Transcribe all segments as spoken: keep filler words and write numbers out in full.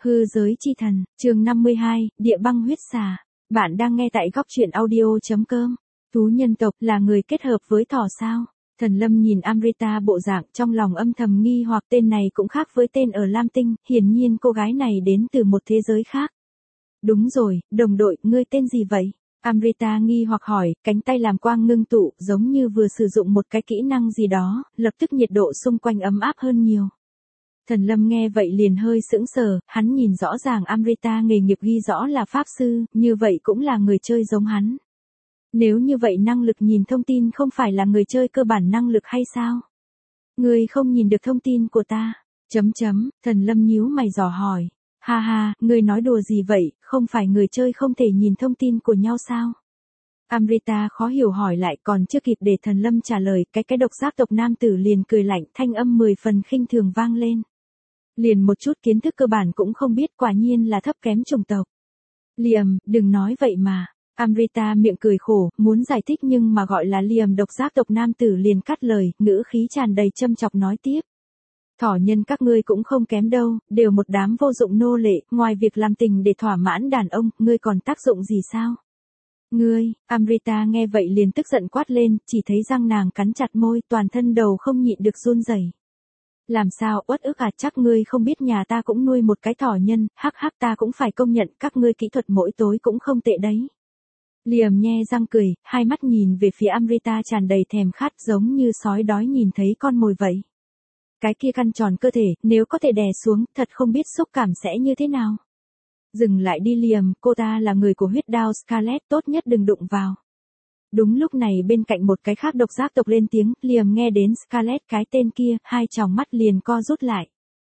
Hư giới chi thần, chương năm mươi hai, địa băng huyết xà. Bạn đang nghe tại góc truyện audio.com. Thú nhân tộc là người kết hợp với thỏ sao? Thần Lâm nhìn Amrita bộ dạng trong lòng âm thầm nghi hoặc tên này cũng khác với tên ở Lam Tinh, hiển nhiên cô gái này đến từ một thế giới khác. Đúng rồi, đồng đội, ngươi tên gì vậy? Amrita nghi hoặc hỏi, cánh tay làm quang ngưng tụ, giống như vừa sử dụng một cái kỹ năng gì đó, lập tức nhiệt độ xung quanh ấm áp hơn nhiều. Thần Lâm nghe vậy liền hơi sững sờ, hắn nhìn rõ ràng Amrita nghề nghiệp ghi rõ là pháp sư, như vậy cũng là người chơi giống hắn. Nếu như vậy năng lực nhìn thông tin không phải là người chơi cơ bản năng lực hay sao? Ngươi không nhìn được thông tin của ta? Chấm chấm, Thần Lâm nhíu mày dò hỏi. Ha ha, ngươi nói đùa gì vậy, không phải người chơi không thể nhìn thông tin của nhau sao? Amrita khó hiểu hỏi lại, còn chưa kịp để Thần Lâm trả lời, cái cái độc giác tộc nam tử liền cười lạnh, thanh âm mười phần khinh thường vang lên. Liền một chút kiến thức cơ bản cũng không biết, quả nhiên là thấp kém chủng tộc. Liam, đừng nói vậy mà. Amrita miệng cười khổ, muốn giải thích nhưng mà gọi là Liam độc giác tộc nam tử liền cắt lời, ngữ khí tràn đầy châm chọc nói tiếp. Thỏ nhân các ngươi cũng không kém đâu, đều một đám vô dụng nô lệ, ngoài việc làm tình để thỏa mãn đàn ông, ngươi còn tác dụng gì sao? Ngươi, Amrita nghe vậy liền tức giận quát lên, chỉ thấy răng nàng cắn chặt môi, toàn thân đầu không nhịn được run rẩy. Làm sao, uất ức à, chắc ngươi không biết nhà ta cũng nuôi một cái thỏ nhân, hắc hắc, ta cũng phải công nhận các ngươi kỹ thuật mỗi tối cũng không tệ đấy. Liam nhe răng cười, hai mắt nhìn về phía Amrita tràn đầy thèm khát, giống như sói đói nhìn thấy con mồi vậy. Cái kia căn tròn cơ thể, nếu có thể đè xuống, thật không biết xúc cảm sẽ như thế nào. Dừng lại đi Liam, cô ta là người của huyết đao Scarlet, tốt nhất đừng đụng vào. Đúng lúc này bên cạnh một cái khác độc giác tộc lên tiếng, Liam nghe đến Scarlet cái tên kia, hai tròng mắt liền co rút lại.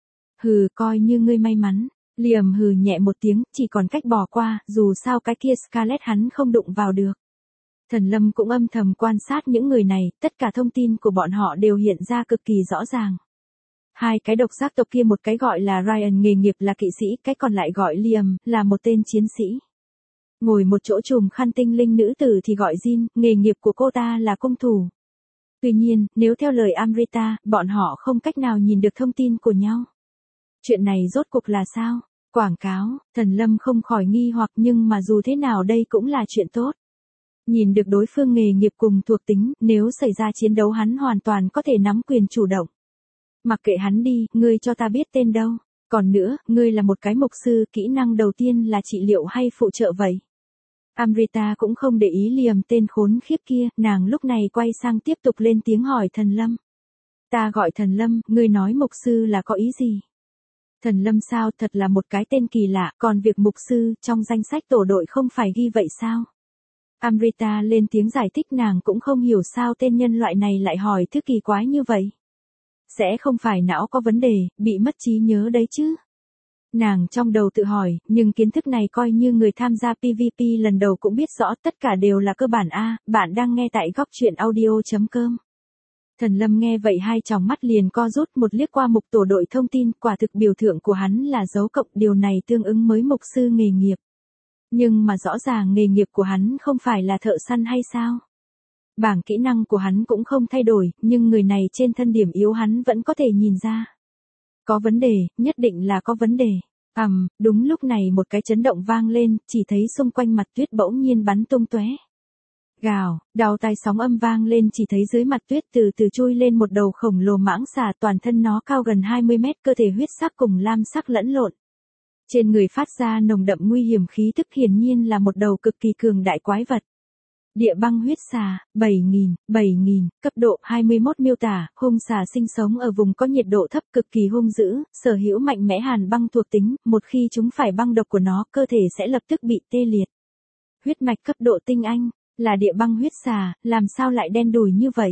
Hừ, coi như ngươi may mắn. Liam hừ nhẹ một tiếng, chỉ còn cách bỏ qua, dù sao cái kia Scarlet hắn không đụng vào được. Thần Lâm cũng âm thầm quan sát những người này, tất cả thông tin của bọn họ đều hiện ra cực kỳ rõ ràng. Hai cái độc giác tộc kia, một cái gọi là Ryan nghề nghiệp là kỵ sĩ, cái còn lại gọi Liam, là một tên chiến sĩ. Ngồi một chỗ chùm khăn tinh linh nữ tử thì gọi Jin, nghề nghiệp của cô ta là cung thủ. Tuy nhiên, nếu theo lời Amrita, bọn họ không cách nào nhìn được thông tin của nhau. Chuyện này rốt cuộc là sao? Quảng cáo, Thần Lâm không khỏi nghi hoặc, nhưng mà dù thế nào đây cũng là chuyện tốt. Nhìn được đối phương nghề nghiệp cùng thuộc tính, nếu xảy ra chiến đấu hắn hoàn toàn có thể nắm quyền chủ động. Mặc kệ hắn đi, ngươi cho ta biết tên đâu. Còn nữa, ngươi là một cái mục sư, kỹ năng đầu tiên là trị liệu hay phụ trợ vậy? Amrita cũng không để ý Liam tên khốn khiếp kia, nàng lúc này quay sang tiếp tục lên tiếng hỏi Thần Lâm. Ta gọi Thần Lâm, ngươi nói mục sư là có ý gì? Thần Lâm sao, thật là một cái tên kỳ lạ, còn việc mục sư trong danh sách tổ đội không phải ghi vậy sao? Amrita lên tiếng giải thích, nàng cũng không hiểu sao tên nhân loại này lại hỏi thứ kỳ quái như vậy. Sẽ không phải não có vấn đề, bị mất trí nhớ đấy chứ? Nàng trong đầu tự hỏi, nhưng kiến thức này coi như người tham gia pê vê pê lần đầu cũng biết rõ, tất cả đều là cơ bản a. Bạn đang nghe tại góc truyện audio.com. Thần Lâm nghe vậy hai tròng mắt liền co rút, một liếc qua mục tổ đội thông tin, quả thực biểu tượng của hắn là dấu cộng, điều này tương ứng với mục sư nghề nghiệp. Nhưng mà rõ ràng nghề nghiệp của hắn không phải là thợ săn hay sao? Bảng kỹ năng của hắn cũng không thay đổi, nhưng người này trên thân điểm yếu hắn vẫn có thể nhìn ra. Có vấn đề, nhất định là có vấn đề. Ầm, um, đúng lúc này một cái chấn động vang lên, chỉ thấy xung quanh mặt tuyết bỗng nhiên bắn tung tóe. Gào, đào tai sóng âm vang lên, chỉ thấy dưới mặt tuyết từ từ chui lên một đầu khổng lồ mãng xà, toàn thân nó cao gần hai mươi mét, cơ thể huyết sắc cùng lam sắc lẫn lộn. Trên người phát ra nồng đậm nguy hiểm khí tức, hiển nhiên là một đầu cực kỳ cường đại quái vật. Địa băng huyết xà, bảy nghìn, bảy nghìn, cấp độ hai mươi mốt miêu tả, hung xà sinh sống ở vùng có nhiệt độ thấp, cực kỳ hung dữ, sở hữu mạnh mẽ hàn băng thuộc tính, một khi chúng phải băng độc của nó, cơ thể sẽ lập tức bị tê liệt. Huyết mạch cấp độ tinh anh, là địa băng huyết xà, làm sao lại đen đủi như vậy?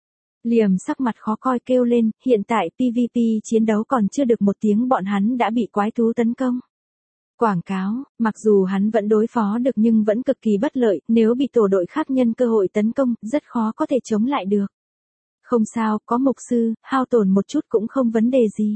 Liam sắc mặt khó coi kêu lên, hiện tại pê vê pê chiến đấu còn chưa được một tiếng bọn hắn đã bị quái thú tấn công. Quảng cáo, mặc dù hắn vẫn đối phó được nhưng vẫn cực kỳ bất lợi, nếu bị tổ đội khác nhân cơ hội tấn công, rất khó có thể chống lại được. Không sao, có mục sư, hao tổn một chút cũng không vấn đề gì.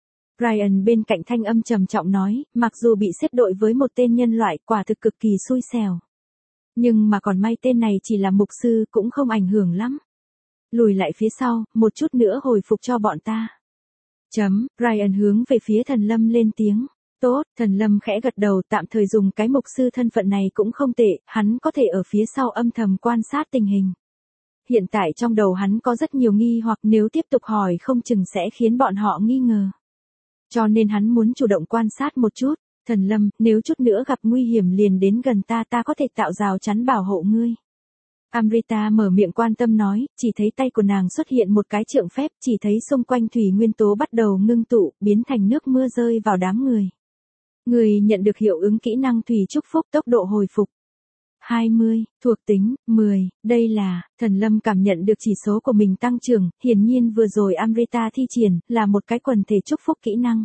Ryan bên cạnh thanh âm trầm trọng nói, mặc dù bị xếp đội với một tên nhân loại, quả thực cực kỳ xui xẻo. Nhưng mà còn may tên này chỉ là mục sư, cũng không ảnh hưởng lắm. Lùi lại phía sau, một chút nữa hồi phục cho bọn ta. Chấm, Ryan hướng về phía Thần Lâm lên tiếng. Tốt, Thần Lâm khẽ gật đầu, tạm thời dùng cái mục sư thân phận này cũng không tệ, hắn có thể ở phía sau âm thầm quan sát tình hình. Hiện tại trong đầu hắn có rất nhiều nghi hoặc nếu tiếp tục hỏi không chừng sẽ khiến bọn họ nghi ngờ. Cho nên hắn muốn chủ động quan sát một chút. Thần Lâm, nếu chút nữa gặp nguy hiểm liền đến gần ta ta có thể tạo rào chắn bảo hộ ngươi. Amrita mở miệng quan tâm nói, chỉ thấy tay của nàng xuất hiện một cái trượng phép, chỉ thấy xung quanh thủy nguyên tố bắt đầu ngưng tụ, biến thành nước mưa rơi vào đám người. Người nhận được hiệu ứng kỹ năng thủy chúc phúc tốc độ hồi phục. hai mươi, thuộc tính, mười, đây là, Thần Lâm cảm nhận được chỉ số của mình tăng trưởng, hiển nhiên vừa rồi Amrita thi triển, là một cái quần thể chúc phúc kỹ năng.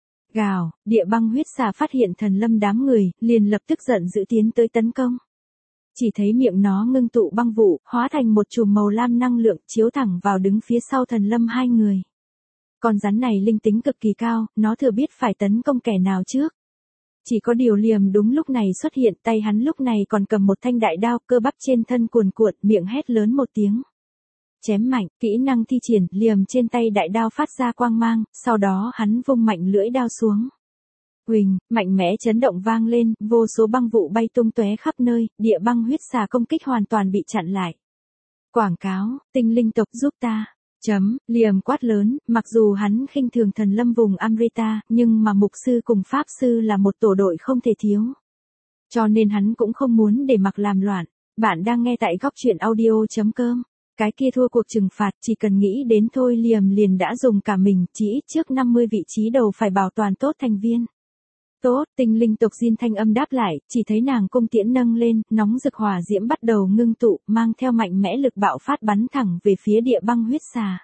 Gào, địa băng huyết xà phát hiện Thần Lâm đám người, liền lập tức giận dữ tiến tới tấn công. Chỉ thấy miệng nó ngưng tụ băng vụ, hóa thành một chùm màu lam năng lượng, chiếu thẳng vào đứng phía sau Thần Lâm hai người. Con rắn này linh tính cực kỳ cao, nó thừa biết phải tấn công kẻ nào trước. Chỉ có điều Liềm đúng lúc này xuất hiện, tay hắn lúc này còn cầm một thanh đại đao, cơ bắp trên thân cuồn cuộn, miệng hét lớn một tiếng. Chém mạnh, kỹ năng thi triển, Liềm trên tay đại đao phát ra quang mang, sau đó hắn vung mạnh lưỡi đao xuống. Huỳnh, mạnh mẽ chấn động vang lên, vô số băng vụ bay tung tóe khắp nơi, địa băng huyết xà công kích hoàn toàn bị chặn lại. Quảng cáo, tinh linh tộc giúp ta. Chấm, Liềm quát lớn, mặc dù hắn khinh thường Thần Lâm vùng Amrita, nhưng mà mục sư cùng pháp sư là một tổ đội không thể thiếu. Cho nên hắn cũng không muốn để mặc làm loạn. Bạn đang nghe tại góc truyện audio chấm com. Cái kia thua cuộc trừng phạt, chỉ cần nghĩ đến thôi Liềm liền đã dùng cả mình, chỉ ít trước năm mươi vị trí đầu phải bảo toàn tốt thành viên. Tốt, tinh linh tộc Jin thanh âm đáp lại, chỉ thấy nàng cung tiễn nâng lên, nóng rực hỏa diễm bắt đầu ngưng tụ, mang theo mạnh mẽ lực bạo phát bắn thẳng về phía địa băng huyết xà.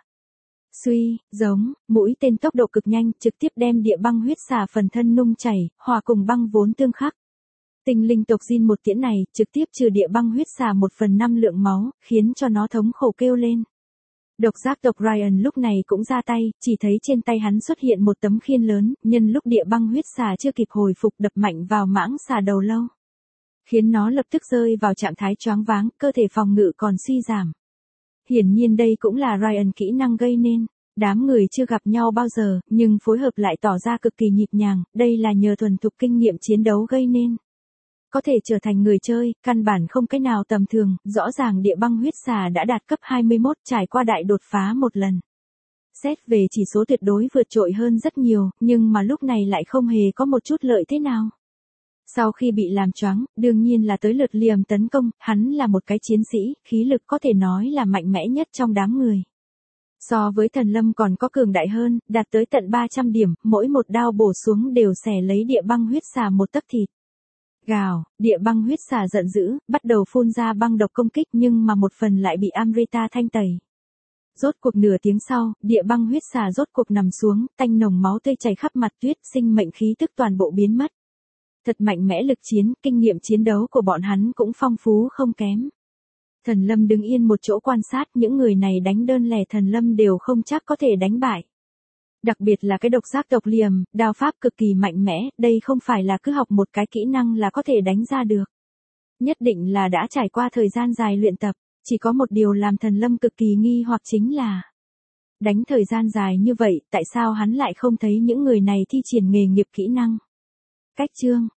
Suy, giống, mũi tên tốc độ cực nhanh, trực tiếp đem địa băng huyết xà phần thân nung chảy, hòa cùng băng vốn tương khắc. Tinh linh tộc Jin một tiễn này, trực tiếp trừ địa băng huyết xà một phần năm lượng máu, khiến cho nó thống khổ kêu lên. Độc giác tộc Ryan lúc này cũng ra tay, chỉ thấy trên tay hắn xuất hiện một tấm khiên lớn, nhân lúc địa băng huyết xà chưa kịp hồi phục đập mạnh vào mãng xà đầu lâu. Khiến nó lập tức rơi vào trạng thái choáng váng, cơ thể phòng ngự còn suy giảm. Hiển nhiên đây cũng là Ryan kỹ năng gây nên. Đám người chưa gặp nhau bao giờ, nhưng phối hợp lại tỏ ra cực kỳ nhịp nhàng, đây là nhờ thuần thục kinh nghiệm chiến đấu gây nên. Có thể trở thành người chơi, căn bản không cái nào tầm thường, rõ ràng địa băng huyết xà đã đạt cấp hai mươi mốt trải qua đại đột phá một lần. Xét về chỉ số tuyệt đối vượt trội hơn rất nhiều, nhưng mà lúc này lại không hề có một chút lợi thế nào. Sau khi bị làm choáng, đương nhiên là tới lượt Liềm tấn công, hắn là một cái chiến sĩ, khí lực có thể nói là mạnh mẽ nhất trong đám người. So với Thần Lâm còn có cường đại hơn, đạt tới tận ba trăm điểm, mỗi một đao bổ xuống đều xẻ lấy địa băng huyết xà một tấc thịt. Gào, địa băng huyết xà giận dữ, bắt đầu phun ra băng độc công kích nhưng mà một phần lại bị Amrita thanh tẩy. Rốt cuộc nửa tiếng sau, địa băng huyết xà rốt cuộc nằm xuống, tanh nồng máu tươi chảy khắp mặt tuyết, sinh mệnh khí tức toàn bộ biến mất. Thật mạnh mẽ lực chiến, kinh nghiệm chiến đấu của bọn hắn cũng phong phú không kém. Thần Lâm đứng yên một chỗ quan sát, những người này đánh đơn lẻ Thần Lâm đều không chắc có thể đánh bại. Đặc biệt là cái độc giác tộc Liềm, đao pháp cực kỳ mạnh mẽ, đây không phải là cứ học một cái kỹ năng là có thể đánh ra được. Nhất định là đã trải qua thời gian dài luyện tập, chỉ có một điều làm Thần Lâm cực kỳ nghi hoặc chính là đánh thời gian dài như vậy, tại sao hắn lại không thấy những người này thi triển nghề nghiệp kỹ năng. Cách chương,